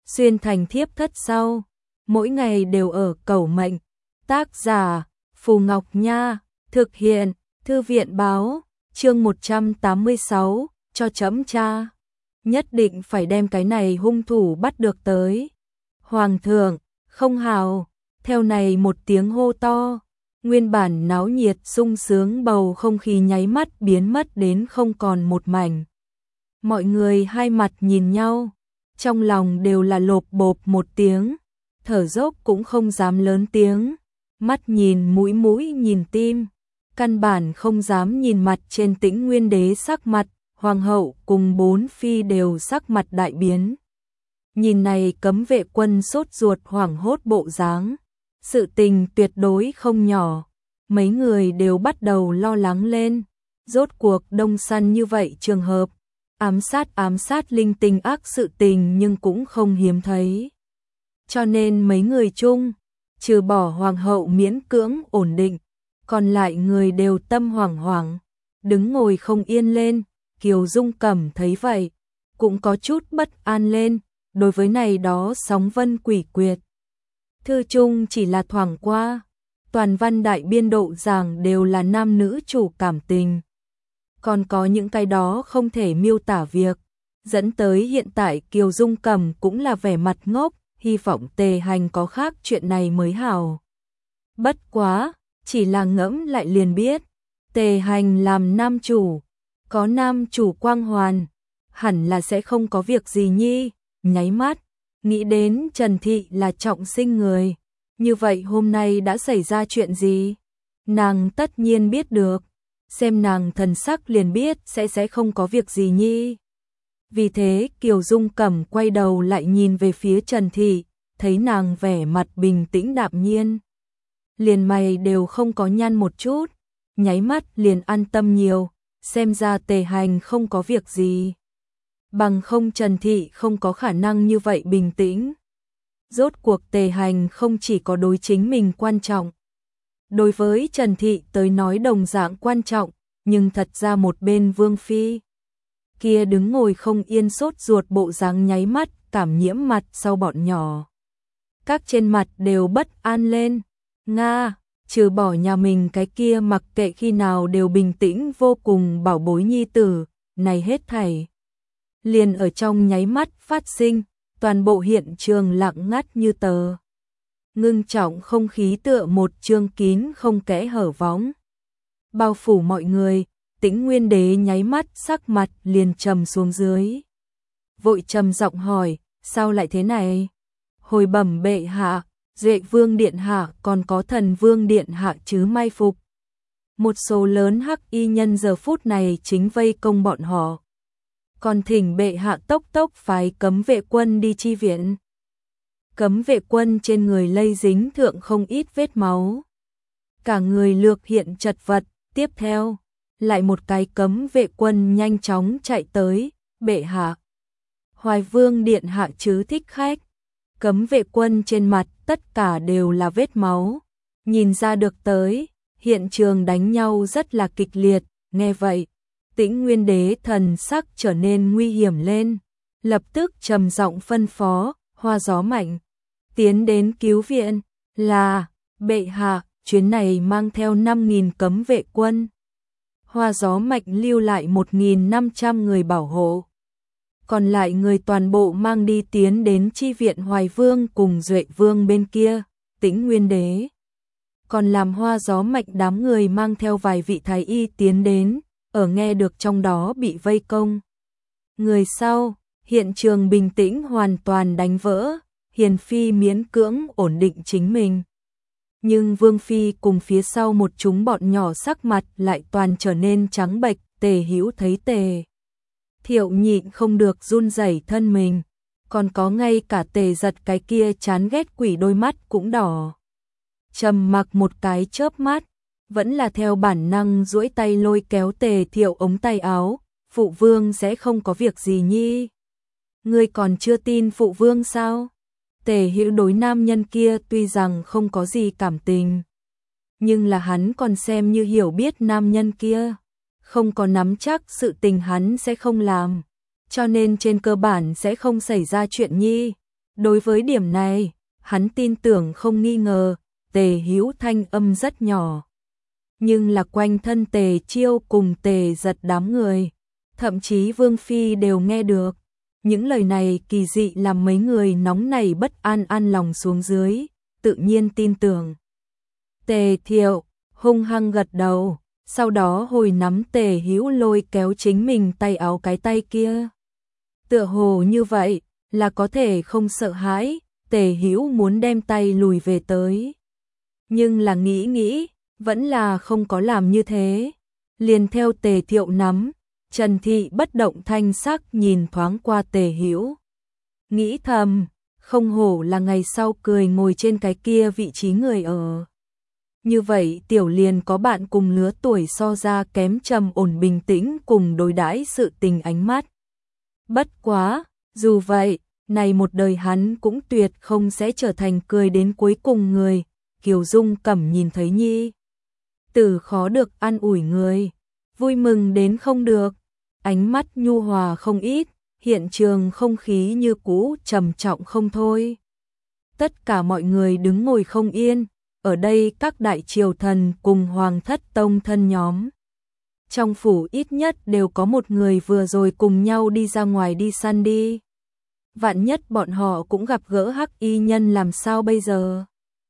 xuyên thành thiếp thất sau, mỗi ngày đều ở cầu mệnh. Tác giả Phù Ngọc Nha, thực hiện Thư viện báo, chương 186, cho chấm tra. Nhất định phải đem cái này hung thủ bắt được tới. Hoàng thượng, không hào, theo này một tiếng hô to, nguyên bản náo nhiệt sung sướng bầu không khí nháy mắt biến mất đến không còn một mảnh. Mọi người hai mặt nhìn nhau, trong lòng đều là lộp bộp một tiếng, thở dốc cũng không dám lớn tiếng, mắt nhìn mũi nhìn tim, căn bản không dám nhìn mặt trên Tĩnh Nguyên Đế sắc mặt, hoàng hậu cùng bốn phi đều sắc mặt đại biến. Nhìn này cấm vệ quân sốt ruột hoảng hốt bộ dáng, sự tình tuyệt đối không nhỏ, mấy người đều bắt đầu lo lắng lên, rốt cuộc đông săn như vậy trường hợp, ám sát linh tinh ác sự tình nhưng cũng không hiếm thấy. Cho nên mấy người chung, trừ bỏ hoàng hậu miễn cưỡng ổn định, còn lại người đều tâm hoảng, đứng ngồi không yên lên. Kiều Dung Cẩm thấy vậy, cũng có chút bất an lên, đối với này đó sóng vân quỷ quyệt. Thư chung chỉ là thoảng qua, toàn văn đại biên độ giảng đều là nam nữ chủ cảm tình. Còn có những cái đó không thể miêu tả việc, dẫn tới hiện tại Kiều Dung Cẩm cũng là vẻ mặt ngốc, hy vọng Tề Hành có khác chuyện này mới hảo. Bất quá, chỉ là ngẫm lại liền biết, Tề Hành làm nam chủ, có nam chủ quang hoàn, hẳn là sẽ không có việc gì nhi, nháy mắt, nghĩ đến Trần Thị là trọng sinh người, như vậy hôm nay đã xảy ra chuyện gì? Nàng tất nhiên biết được, xem nàng thần sắc liền biết sẽ không có việc gì nhi. Vì thế Kiều Dung Cẩm quay đầu lại nhìn về phía Trần Thị, thấy nàng vẻ mặt bình tĩnh đạm nhiên. Liền mày đều không có nhăn một chút, nháy mắt liền an tâm nhiều, xem ra Tề Hành không có việc gì. Bằng không Trần Thị không có khả năng như vậy bình tĩnh. Rốt cuộc Tề Hành không chỉ có đối chính mình quan trọng. Đối với Trần Thị tới nói đồng dạng quan trọng, nhưng thật ra một bên Vương Phi kia đứng ngồi không yên sốt ruột bộ dáng nháy mắt cảm nhiễm mặt sau bọn nhỏ. Các trên mặt đều bất an lên. Nga, trừ bỏ nhà mình cái kia mặc kệ khi nào đều bình tĩnh vô cùng bảo bối nhi tử, này hết thảy liền ở trong nháy mắt phát sinh, toàn bộ hiện trường lặng ngắt như tờ. Ngưng trọng không khí tựa một chương kín không kẽ hở võng. Bao phủ mọi người, Tĩnh Nguyên Đế nháy mắt sắc mặt liền trầm xuống dưới. Vội trầm giọng hỏi, sao lại thế này? Hồi bẩm bệ hạ, Duệ Vương Điện Hạ còn có Thần Vương Điện Hạ chứ mai phục. Một số lớn hắc y nhân giờ phút này chính vây công bọn họ. Còn thỉnh bệ hạ tốc phái cấm vệ quân đi chi viện. Cấm vệ quân trên người lây dính thượng không ít vết máu. Cả người lược hiện chật vật, tiếp theo, lại một cái cấm vệ quân nhanh chóng chạy tới, bệ hạ. Hoài Vương Điện Hạ chứ thích khách. Cấm vệ quân trên mặt tất cả đều là vết máu, nhìn ra được tới, hiện trường đánh nhau rất là kịch liệt, nghe vậy, Tĩnh Nguyên Đế thần sắc trở nên nguy hiểm lên, lập tức trầm giọng phân phó, Hoa Gió Mạnh, tiến đến cứu viện, là, bệ hạ, chuyến này mang theo 5.000 cấm vệ quân. Hoa Gió Mạnh lưu lại 1.500 người bảo hộ. Còn lại người toàn bộ mang đi tiến đến chi viện Hoài Vương cùng Duệ Vương bên kia, Tĩnh Nguyên Đế. Còn làm Hoa Gió Mạnh đám người mang theo vài vị thái y tiến đến, ở nghe được trong đó bị vây công. Người sau, hiện trường bình tĩnh hoàn toàn đánh vỡ, Hiền Phi miễn cưỡng ổn định chính mình. Nhưng Vương Phi cùng phía sau một chúng bọn nhỏ sắc mặt lại toàn trở nên trắng bệch, Tề Hữu thấy Tề Thiệu nhịn không được run rẩy thân mình, còn có ngay cả Tề Giật cái kia chán ghét quỷ đôi mắt cũng đỏ. Trầm mặc một cái chớp mắt, vẫn là theo bản năng duỗi tay lôi kéo Tề Thiệu ống tay áo, phụ vương sẽ không có việc gì nhi. Ngươi còn chưa tin phụ vương sao? Tề Hữu đối nam nhân kia tuy rằng không có gì cảm tình, nhưng là hắn còn xem như hiểu biết nam nhân kia. Không có nắm chắc sự tình hắn sẽ không làm, cho nên trên cơ bản sẽ không xảy ra chuyện nhi. Đối với điểm này, hắn tin tưởng không nghi ngờ, Tề Hữu thanh âm rất nhỏ. Nhưng là quanh thân Tề Chiêu cùng Tề Giật đám người, thậm chí Vương Phi đều nghe được. Những lời này kỳ dị làm mấy người nóng nảy bất an an lòng xuống dưới, tự nhiên tin tưởng. Tề Thiệu hung hăng gật đầu, sau đó hồi nắm Tề Hữu lôi kéo chính mình tay áo cái tay kia. Tựa hồ như vậy là có thể không sợ hãi, Tề Hữu muốn đem tay lùi về tới. Nhưng là nghĩ, vẫn là không có làm như thế. Liền theo Tề Thiệu nắm, Trần Thị bất động thanh sắc nhìn thoáng qua Tề Hữu. Nghĩ thầm, không hổ là ngày sau cười ngồi trên cái kia vị trí người ở. Như vậy tiểu liền có bạn cùng lứa tuổi so ra kém trầm ổn bình tĩnh cùng đối đãi sự tình ánh mắt. Bất quá, dù vậy, này một đời hắn cũng tuyệt không sẽ trở thành cười đến cuối cùng người. Kiều Dung Cẩm nhìn thấy nhi tử khó được an ủi người, vui mừng đến không được, ánh mắt nhu hòa không ít, hiện trường không khí như cũ trầm trọng không thôi. Tất cả mọi người đứng ngồi không yên, ở đây các đại triều thần cùng hoàng thất tông thân nhóm. Trong phủ ít nhất đều có một người vừa rồi cùng nhau đi ra ngoài đi săn đi. Vạn nhất bọn họ cũng gặp gỡ hắc y nhân làm sao bây giờ?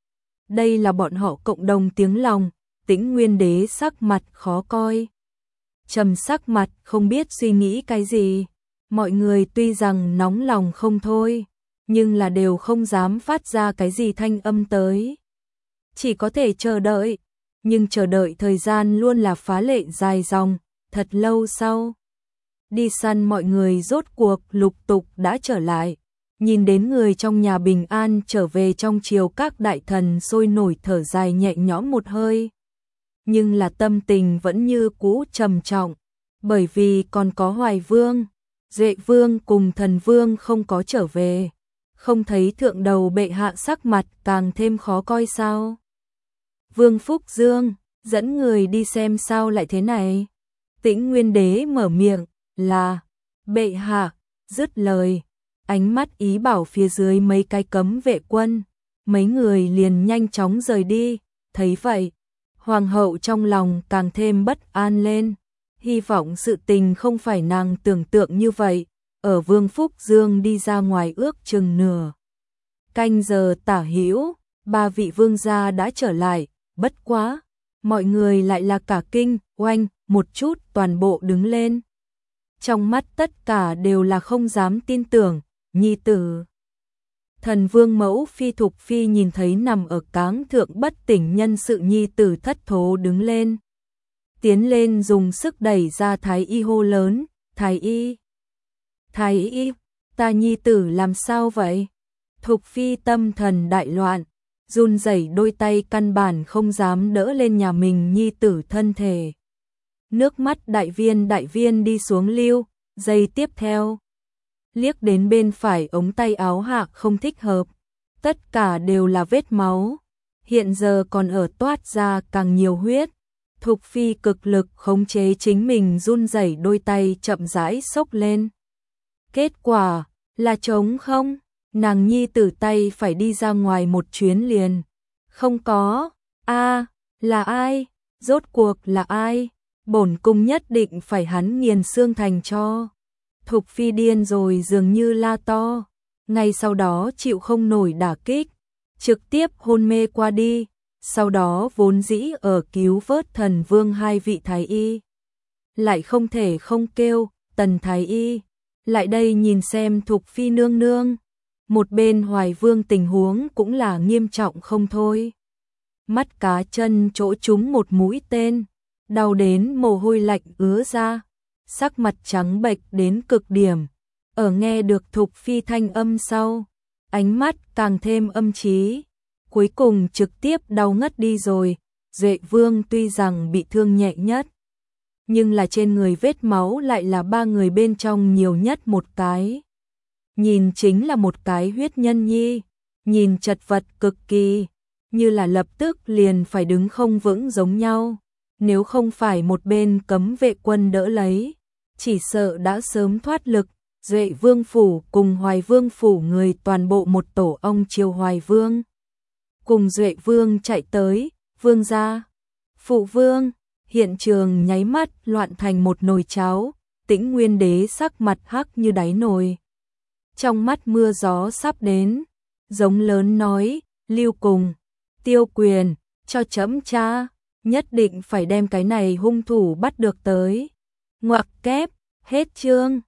Đây là bọn họ cộng đồng tiếng lòng, Tĩnh Nguyên Đế sắc mặt khó coi. Trầm sắc mặt không biết suy nghĩ cái gì. Mọi người tuy rằng nóng lòng không thôi, nhưng là đều không dám phát ra cái gì thanh âm tới. Chỉ có thể chờ đợi, nhưng chờ đợi thời gian luôn là phá lệ dài dòng, thật lâu sau. Đi săn mọi người rốt cuộc lục tục đã trở lại, nhìn đến người trong nhà bình an trở về trong triều các đại thần sôi nổi thở dài nhẹ nhõm một hơi. Nhưng là tâm tình vẫn như cũ trầm trọng, bởi vì còn có Hoài Vương, Duệ Vương cùng Thần Vương không có trở về, không thấy thượng đầu bệ hạ sắc mặt càng thêm khó coi sao. Vương Phúc Dương, dẫn người đi xem sao lại thế này. Tĩnh Nguyên Đế mở miệng, là, bệ hạ, dứt lời, ánh mắt ý bảo phía dưới mấy cái cấm vệ quân, mấy người liền nhanh chóng rời đi, thấy vậy, hoàng hậu trong lòng càng thêm bất an lên, hy vọng sự tình không phải nàng tưởng tượng như vậy, ở Vương Phúc Dương đi ra ngoài ước chừng nửa canh giờ tả hữu, ba vị vương gia đã trở lại, bất quá, mọi người lại là cả kinh, oanh, một chút toàn bộ đứng lên. Trong mắt tất cả đều là không dám tin tưởng, nhi tử. Thần Vương mẫu Phi Thục Phi nhìn thấy nằm ở cáng thượng bất tỉnh nhân sự nhi tử thất thố đứng lên. Tiến lên dùng sức đẩy ra Thái Y hô lớn, Thái Y. Thái Y, ta nhi tử làm sao vậy? Thục Phi tâm thần đại loạn, run rẩy đôi tay căn bản không dám đỡ lên nhà mình nhi tử thân thể. Nước mắt đại viên đi xuống lưu, giây tiếp theo. Liếc đến bên phải ống tay áo hạ không thích hợp, tất cả đều là vết máu, hiện giờ còn ở toát ra càng nhiều huyết. Thục Phi cực lực khống chế chính mình run rẩy đôi tay chậm rãi xốc lên. Kết quả là trống không, nàng nhi tử tay phải đi ra ngoài một chuyến liền. Không có, là ai, rốt cuộc là ai, bổn cung nhất định phải hắn nghiền xương thành cho. Thục Phi điên rồi dường như la to, ngay sau đó chịu không nổi đả kích, trực tiếp hôn mê qua đi, sau đó vốn dĩ ở cứu vớt Thần Vương hai vị Thái Y. Lại không thể không kêu, Tần Thái Y, lại đây nhìn xem Thục Phi nương nương. Một bên Hoài Vương tình huống cũng là nghiêm trọng không thôi. Mắt cá chân chỗ trúng một mũi tên, đau đến mồ hôi lạnh ứa ra, sắc mặt trắng bệch đến cực điểm. Ở nghe được Thục Phi thanh âm sau, ánh mắt càng thêm âm trí, cuối cùng trực tiếp đau ngất đi rồi. Duệ Vương tuy rằng bị thương nhẹ nhất, nhưng là trên người vết máu lại là ba người bên trong nhiều nhất một cái. Nhìn chính là một cái huyết nhân nhi, nhìn chật vật cực kỳ, như là lập tức liền phải đứng không vững giống nhau. Nếu không phải một bên cấm vệ quân đỡ lấy, chỉ sợ đã sớm thoát lực, Duệ Vương phủ cùng Hoài Vương phủ người toàn bộ một tổ ông triều Hoài Vương. Cùng Duệ Vương chạy tới, vương gia, phụ vương, hiện trường nháy mắt loạn thành một nồi cháo, Tĩnh Nguyên đế sắc mặt hắc như đáy nồi. Trong mắt mưa gió sắp đến, giống lớn nói, Lưu Cùng, Tiêu Quyền, cho chấm tra, nhất định phải đem cái này hung thủ bắt được tới. Ngoặc kép, hết chương.